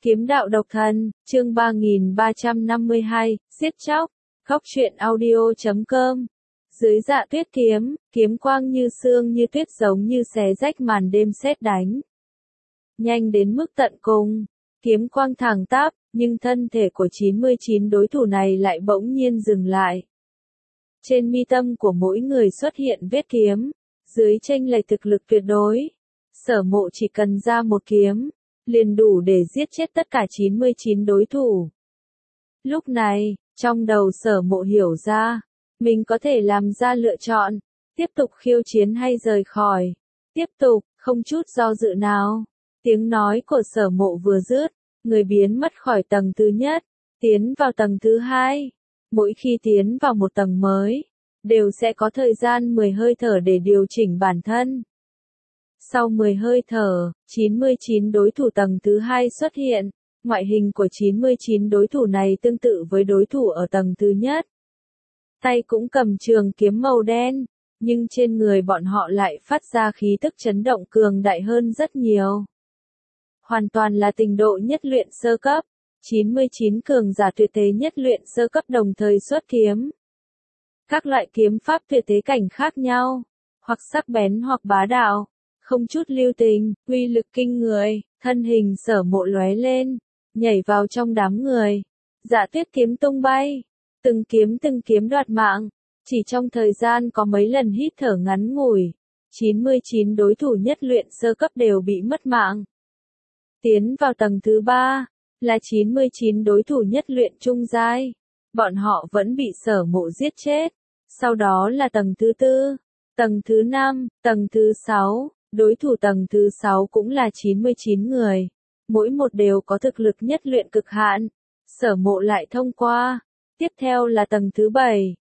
Kiếm đạo độc thần, chương 3352, giết chóc, Góc truyện audio.com. Dưới dạ tuyết kiếm, kiếm quang như sương như tuyết giống như xé rách màn đêm sét đánh. Nhanh đến mức tận cùng, kiếm quang thẳng tắp, nhưng thân thể của 99 đối thủ này lại bỗng nhiên dừng lại. Trên mi tâm của mỗi người xuất hiện vết kiếm, dưới chênh lệch thực lực tuyệt đối. Sở Mộ chỉ cần ra một kiếm, liền đủ để giết chết tất cả 99 đối thủ. Lúc này, trong đầu Sở Mộ hiểu ra, mình có thể làm ra lựa chọn, tiếp tục khiêu chiến hay rời khỏi. Tiếp tục, không chút do dự nào. Tiếng nói của Sở Mộ vừa dứt, người biến mất khỏi tầng thứ nhất, tiến vào tầng thứ hai. Mỗi khi tiến vào một tầng mới, đều sẽ có thời gian 10 hơi thở để điều chỉnh bản thân. Sau 10 hơi thở, 99 đối thủ tầng thứ hai xuất hiện. Ngoại hình của 99 đối thủ này tương tự với đối thủ ở tầng thứ nhất. Tay cũng cầm trường kiếm màu đen, nhưng trên người bọn họ lại phát ra khí tức chấn động cường đại hơn rất nhiều. Hoàn toàn là trình độ nhất luyện sơ cấp. 99 cường giả tuyệt thế nhất luyện sơ cấp đồng thời xuất kiếm. Các loại kiếm pháp tuyệt thế cảnh khác nhau, hoặc sắc bén hoặc bá đạo, không chút lưu tình, uy lực kinh người. Thân hình Sở Mộ lóe lên, nhảy vào trong đám người. Dạ tuyết kiếm tung bay, từng kiếm đoạt mạng. Chỉ trong thời gian có mấy lần hít thở ngắn ngủi, 99 đối thủ nhất luyện sơ cấp đều bị mất mạng. Tiến vào tầng thứ 3, là 99 đối thủ nhất luyện trung giai. Bọn họ vẫn bị Sở Mộ giết chết. Sau đó là tầng thứ 4, tầng thứ 5, tầng thứ 6. Đối thủ tầng thứ 6 cũng là 99 người. Mỗi một đều có thực lực nhất luyện cực hạn. Sở Mộ lại thông qua. Tiếp theo là tầng thứ 7.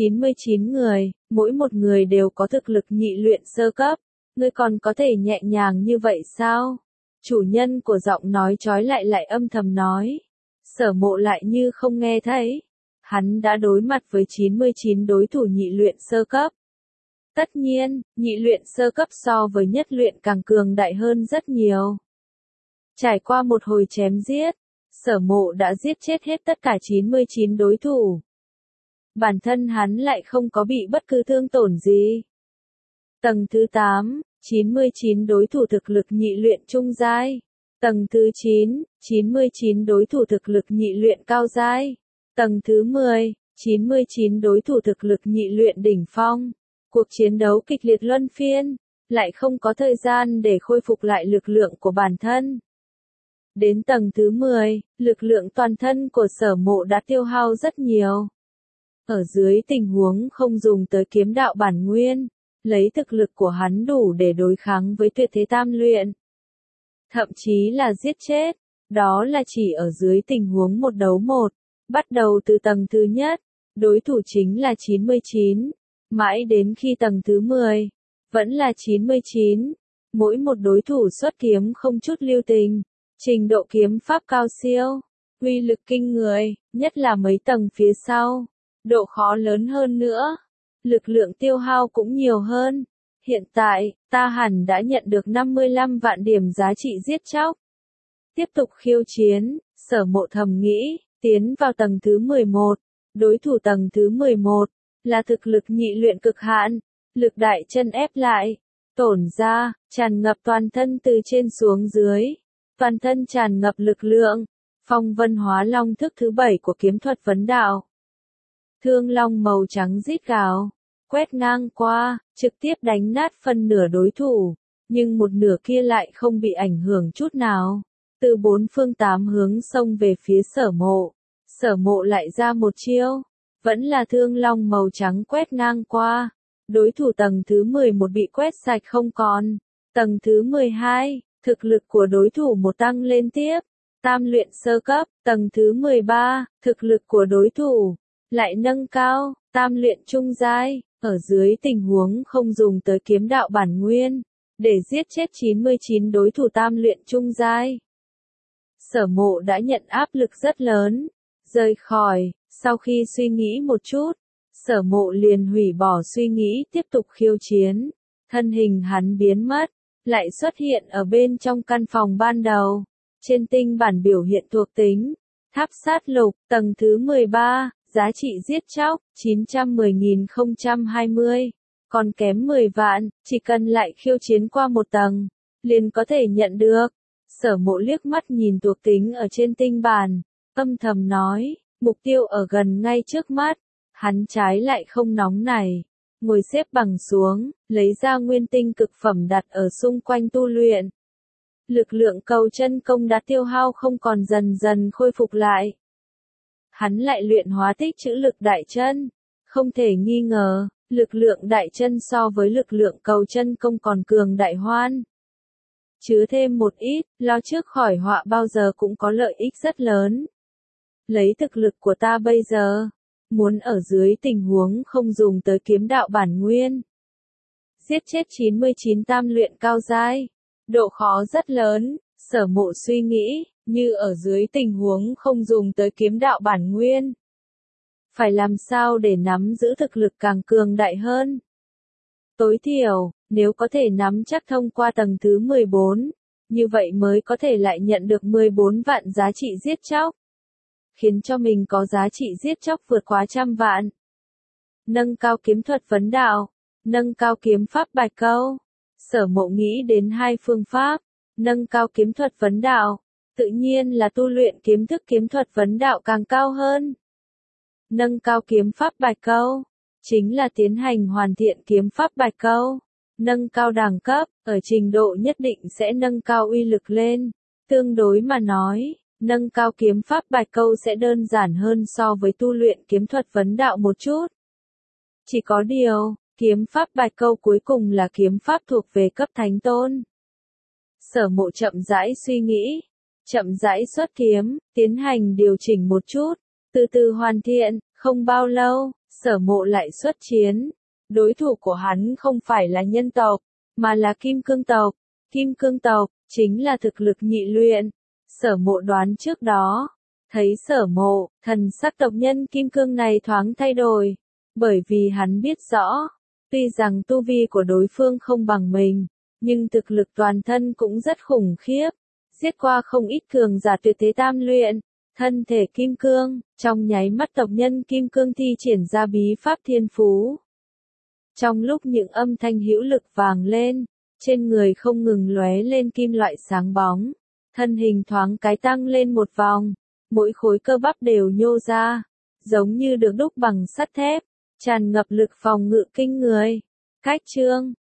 99 người, mỗi một người đều có thực lực nhị luyện sơ cấp. Ngươi còn có thể nhẹ nhàng như vậy sao? Chủ nhân của giọng nói chói lại âm thầm nói. Sở Mộ lại như không nghe thấy. Hắn đã đối mặt với 99 đối thủ nhị luyện sơ cấp. Tất nhiên, nhị luyện sơ cấp so với nhất luyện càng cường đại hơn rất nhiều. Trải qua một hồi chém giết, Sở Mộ đã giết chết hết tất cả 99 đối thủ. Bản thân hắn lại không có bị bất cứ thương tổn gì. Tầng thứ 8, 99 đối thủ thực lực nhị luyện trung giai. Tầng thứ 9, 99 đối thủ thực lực nhị luyện cao giai. Tầng thứ 10, 99 đối thủ thực lực nhị luyện đỉnh phong. Cuộc chiến đấu kịch liệt luân phiên, lại không có thời gian để khôi phục lại lực lượng của bản thân. Đến tầng thứ 10, lực lượng toàn thân của Sở Mộ đã tiêu hao rất nhiều. Ở dưới tình huống không dùng tới kiếm đạo bản nguyên, lấy thực lực của hắn đủ để đối kháng với tuyệt thế tam luyện. Thậm chí là giết chết, đó là chỉ ở dưới tình huống một đấu một. Bắt đầu từ tầng thứ nhất, đối thủ chính là 99. Mãi đến khi tầng thứ 10, vẫn là 99. Mỗi một đối thủ xuất kiếm không chút lưu tình. Trình độ kiếm pháp cao siêu, uy lực kinh người, nhất là mấy tầng phía sau. Độ khó lớn hơn nữa. Lực lượng tiêu hao cũng nhiều hơn. Hiện tại, ta hẳn đã nhận được 55 vạn điểm giá trị giết chóc. Tiếp tục khiêu chiến, Sở Mộ thầm nghĩ, tiến vào tầng thứ 11. Đối thủ tầng thứ 11, là thực lực nhị luyện cực hạn. Lực đại chân ép lại, tổn ra, tràn ngập toàn thân từ trên xuống dưới. Toàn thân tràn ngập lực lượng. Phong vân hóa long thức thứ 7 của kiếm thuật vấn đạo. Thương long màu trắng rít gào, quét ngang qua, trực tiếp đánh nát phân nửa đối thủ, nhưng một nửa kia lại không bị ảnh hưởng chút nào. Từ bốn phương tám hướng xông về phía Sở Mộ. Sở Mộ lại ra một chiêu, vẫn là thương long màu trắng quét ngang qua. Đối thủ tầng thứ 11 bị quét sạch không còn. Tầng thứ 12, thực lực của đối thủ một tăng lên tiếp. Tam luyện sơ cấp, tầng thứ 13, thực lực của đối thủ lại nâng cao, tam luyện trung giai. Ở dưới tình huống không dùng tới kiếm đạo bản nguyên, để giết chết 99 đối thủ tam luyện trung giai. Sở Mộ đã nhận áp lực rất lớn. Rời khỏi, sau khi suy nghĩ một chút, Sở Mộ liền hủy bỏ suy nghĩ tiếp tục khiêu chiến. Thân hình hắn biến mất, lại xuất hiện ở bên trong căn phòng ban đầu. Trên tinh bản biểu hiện thuộc tính. Tháp sát lục, tầng thứ 13, giá trị giết chóc, 910.020. Còn kém 10 vạn, chỉ cần lại khiêu chiến qua một tầng, liền có thể nhận được. Sở Mộ liếc mắt nhìn thuộc tính ở trên tinh bản, âm thầm nói, mục tiêu ở gần ngay trước mắt. Hắn trái lại không nóng nảy, ngồi xếp bằng xuống, lấy ra nguyên tinh cực phẩm đặt ở xung quanh tu luyện. Lực lượng cầu chân công đã tiêu hao không còn dần dần khôi phục lại. Hắn lại luyện hóa tích trữ lực đại chân. Không thể nghi ngờ, lực lượng đại chân so với lực lượng cầu chân công còn cường đại hoan. Chứa thêm một ít, lo trước khỏi họa bao giờ cũng có lợi ích rất lớn. Lấy thực lực của ta bây giờ, muốn ở dưới tình huống không dùng tới kiếm đạo bản nguyên, giết chết 99 tam luyện cao giai, độ khó rất lớn. Sở Mộ suy nghĩ, như ở dưới tình huống không dùng tới kiếm đạo bản nguyên, phải làm sao để nắm giữ thực lực càng cường đại hơn. Tối thiểu, nếu có thể nắm chắc thông qua tầng thứ 14, như vậy mới có thể lại nhận được 14 vạn giá trị giết chóc, khiến cho mình có giá trị giết chóc vượt quá 100 vạn. Nâng cao kiếm thuật vấn đạo, nâng cao kiếm pháp bạch câu. Sở Mộ nghĩ đến hai phương pháp, nâng cao kiếm thuật vấn đạo, tự nhiên là tu luyện kiếm thức kiếm thuật vấn đạo càng cao hơn. Nâng cao kiếm pháp bạch câu, chính là tiến hành hoàn thiện kiếm pháp bạch câu, nâng cao đẳng cấp, ở trình độ nhất định sẽ nâng cao uy lực lên. Tương đối mà nói, nâng cao kiếm pháp bạch câu sẽ đơn giản hơn so với tu luyện kiếm thuật vấn đạo một chút. Chỉ có điều, kiếm pháp bạch câu cuối cùng là kiếm pháp thuộc về cấp thánh tôn. Sở Mộ chậm rãi suy nghĩ, chậm rãi xuất kiếm, tiến hành điều chỉnh một chút, từ từ hoàn thiện. Không bao lâu, Sở Mộ lại xuất chiến. Đối thủ của hắn không phải là nhân tộc, mà là kim cương tộc. Kim cương tộc chính là thực lực nhị luyện. Sở Mộ đoán trước đó, thấy Sở Mộ, thần sắc tộc nhân kim cương này thoáng thay đổi, bởi vì hắn biết rõ, tuy rằng tu vi của đối phương không bằng mình, nhưng thực lực toàn thân cũng rất khủng khiếp, giết qua không ít cường giả tuyệt thế tam luyện. Thân thể kim cương, trong nháy mắt tộc nhân kim cương thi triển ra bí pháp thiên phú. Trong lúc những âm thanh hữu lực vang lên, trên người không ngừng lóe lên kim loại sáng bóng, thân hình thoáng cái tăng lên một vòng, mỗi khối cơ bắp đều nhô ra, giống như được đúc bằng sắt thép, tràn ngập lực phòng ngự kinh người. Cách chương